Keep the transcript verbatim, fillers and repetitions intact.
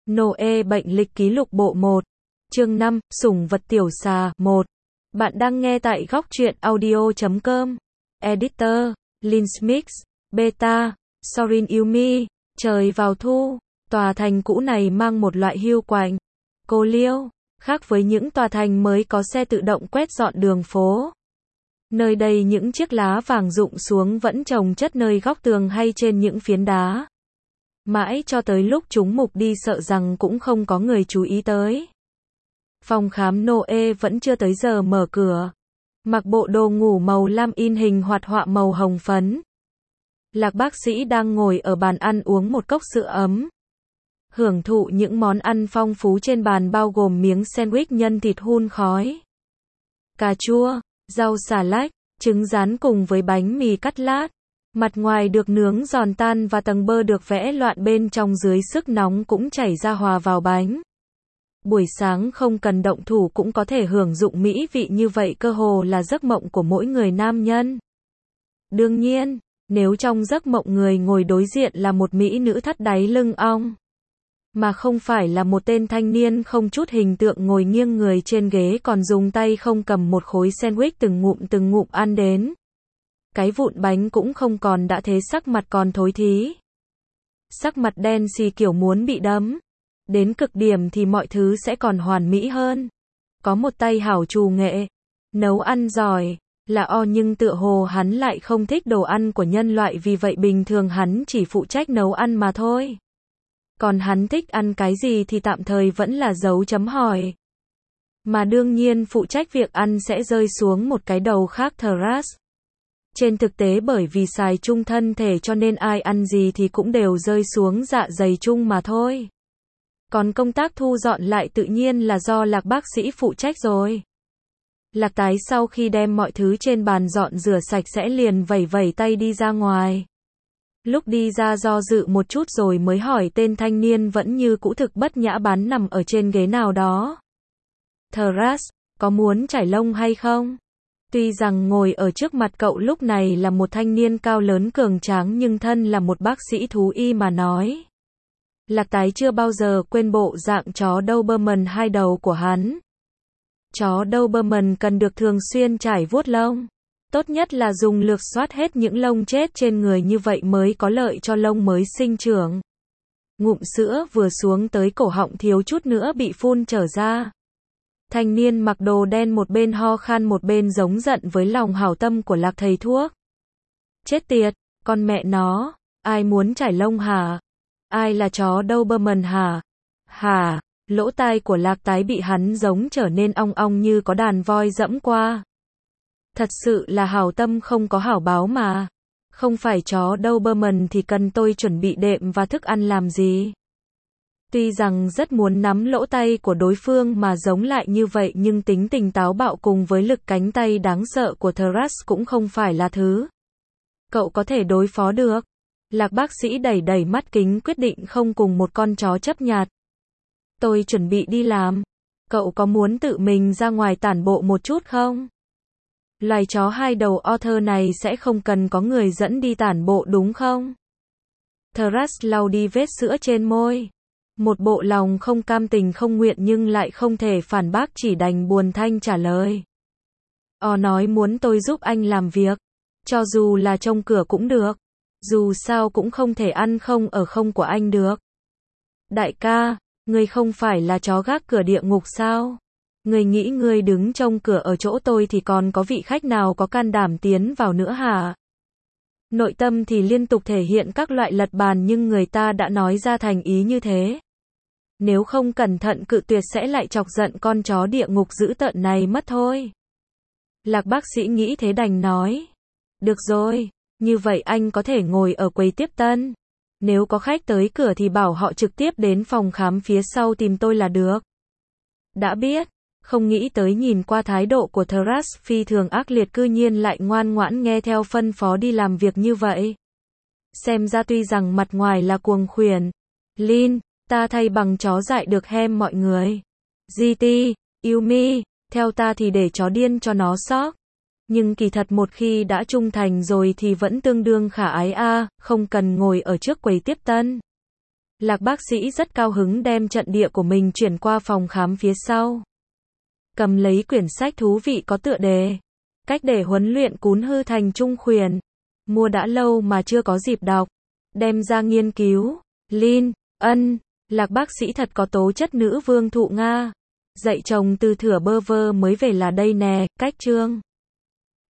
Noe bệnh lịch ký lục bộ một. Chương năm, sủng vật tiểu xà, một. Bạn đang nghe tại góc truyện audio chấm com. Editor, Linsmix, Beta, Sorin Yumi. Trời vào thu, tòa thành cũ này mang một loại hiu quạnh, cô liêu, khác với những tòa thành mới có xe tự động quét dọn đường phố. Nơi đây những chiếc lá vàng rụng xuống vẫn chồng chất nơi góc tường hay trên những phiến đá. Mãi cho tới lúc chúng mục đi sợ rằng cũng không có người chú ý tới. Phòng khám Noe vẫn chưa tới giờ mở cửa. Mặc bộ đồ ngủ màu lam in hình hoạt họa màu hồng phấn. Lạc bác sĩ đang ngồi ở bàn ăn uống một cốc sữa ấm. Hưởng thụ những món ăn phong phú trên bàn bao gồm miếng sandwich nhân thịt hun khói, cà chua, rau xà lách, trứng rán cùng với bánh mì cắt lát. Mặt ngoài được nướng giòn tan và tầng bơ được vẽ loạn bên trong dưới sức nóng cũng chảy ra hòa vào bánh. Buổi sáng không cần động thủ cũng có thể hưởng dụng mỹ vị như vậy, cơ hồ là giấc mộng của mỗi người nam nhân. Đương nhiên, nếu trong giấc mộng người ngồi đối diện là một mỹ nữ thắt đáy lưng ong, mà không phải là một tên thanh niên không chút hình tượng ngồi nghiêng người trên ghế còn dùng tay không cầm một khối sandwich từng ngụm từng ngụm ăn đến. Cái vụn bánh cũng không còn đã thế sắc mặt còn thối thí. Sắc mặt đen xì kiểu muốn bị đấm. Đến cực điểm thì mọi thứ sẽ còn hoàn mỹ hơn. Có một tay hảo trù nghệ, nấu ăn giỏi, là o nhưng tựa hồ hắn lại không thích đồ ăn của nhân loại, vì vậy bình thường hắn chỉ phụ trách nấu ăn mà thôi. Còn hắn thích ăn cái gì thì tạm thời vẫn là dấu chấm hỏi. Mà đương nhiên phụ trách việc ăn sẽ rơi xuống một cái đầu khác, Thras. Trên thực tế bởi vì xài chung thân thể cho nên ai ăn gì thì cũng đều rơi xuống dạ dày chung mà thôi. Còn công tác thu dọn lại tự nhiên là do Lạc bác sĩ phụ trách rồi. Lạc tái sau khi đem mọi thứ trên bàn dọn rửa sạch sẽ liền vẩy vẩy tay đi ra ngoài. Lúc đi ra do dự một chút rồi mới hỏi tên thanh niên vẫn như cũ thực bất nhã bán nằm ở trên ghế nào đó. Thras, có muốn chải lông hay không? Tuy rằng ngồi ở trước mặt cậu lúc này là một thanh niên cao lớn cường tráng nhưng thân là một bác sĩ thú y mà nói. Lạc tái chưa bao giờ quên bộ dạng chó Doberman hai đầu của hắn. Chó Doberman cần được thường xuyên trải vuốt lông. Tốt nhất là dùng lược xoát hết những lông chết trên người, như vậy mới có lợi cho lông mới sinh trưởng. Ngụm sữa vừa xuống tới cổ họng thiếu chút nữa bị phun trở ra. Thanh niên mặc đồ đen một bên ho khan một bên giống giận với lòng hảo tâm của Lạc thầy thuốc. Chết tiệt, con mẹ nó, ai muốn chải lông hả? Ai là chó Doberman hả? Hả? Lỗ tai của Lạc tái bị hắn giống trở nên ong ong như có đàn voi dẫm qua. Thật sự là hảo tâm không có hảo báo mà. Không phải chó Doberman thì cần tôi chuẩn bị đệm và thức ăn làm gì? Tuy rằng rất muốn nắm lỗ tay của đối phương mà giống lại như vậy, nhưng tính tình táo bạo cùng với lực cánh tay đáng sợ của Thras cũng không phải là thứ cậu có thể đối phó được. Lạc bác sĩ đẩy đẩy mắt kính quyết định không cùng một con chó chấp nhặt. Tôi chuẩn bị đi làm. Cậu có muốn tự mình ra ngoài tản bộ một chút không? Loài chó hai đầu Otter này sẽ không cần có người dẫn đi tản bộ đúng không? Thras lau đi vết sữa trên môi. Một bộ lòng không cam tình không nguyện nhưng lại không thể phản bác, chỉ đành buồn thanh trả lời. O nói muốn tôi giúp anh làm việc. Cho dù là trông cửa cũng được. Dù sao cũng không thể ăn không ở không của anh được. Đại ca, ngươi không phải là chó gác cửa địa ngục sao? Ngươi nghĩ ngươi đứng trông cửa ở chỗ tôi thì còn có vị khách nào có can đảm tiến vào nữa hả? Nội tâm thì liên tục thể hiện các loại lật bàn nhưng người ta đã nói ra thành ý như thế. Nếu không cẩn thận cự tuyệt sẽ lại chọc giận con chó địa ngục dữ tợn này mất thôi. Lạc bác sĩ nghĩ thế đành nói. Được rồi, như vậy anh có thể ngồi ở quầy tiếp tân. Nếu có khách tới cửa thì bảo họ trực tiếp đến phòng khám phía sau tìm tôi là được. Đã biết. Không nghĩ tới nhìn qua thái độ của Thras phi thường ác liệt cư nhiên lại ngoan ngoãn nghe theo phân phó đi làm việc như vậy. Xem ra tuy rằng mặt ngoài là cuồng khuyển. Lin, ta thay bằng chó dại được hem mọi người. giê tê, Yumi, theo ta thì để chó điên cho nó sóc. Nhưng kỳ thật một khi đã trung thành rồi thì vẫn tương đương khả ái a, không cần ngồi ở trước quầy tiếp tân. Lạc bác sĩ rất cao hứng đem trận địa của mình chuyển qua phòng khám phía sau. Cầm lấy quyển sách thú vị có tựa đề Cách để huấn luyện cún hư thành trung khuyển. Mua đã lâu mà chưa có dịp đọc. Đem ra nghiên cứu. Lin, ân, Lạc bác sĩ thật có tố chất nữ vương thụ Nga. Dạy chồng từ thửa bơ vơ mới về là đây nè, cách chương.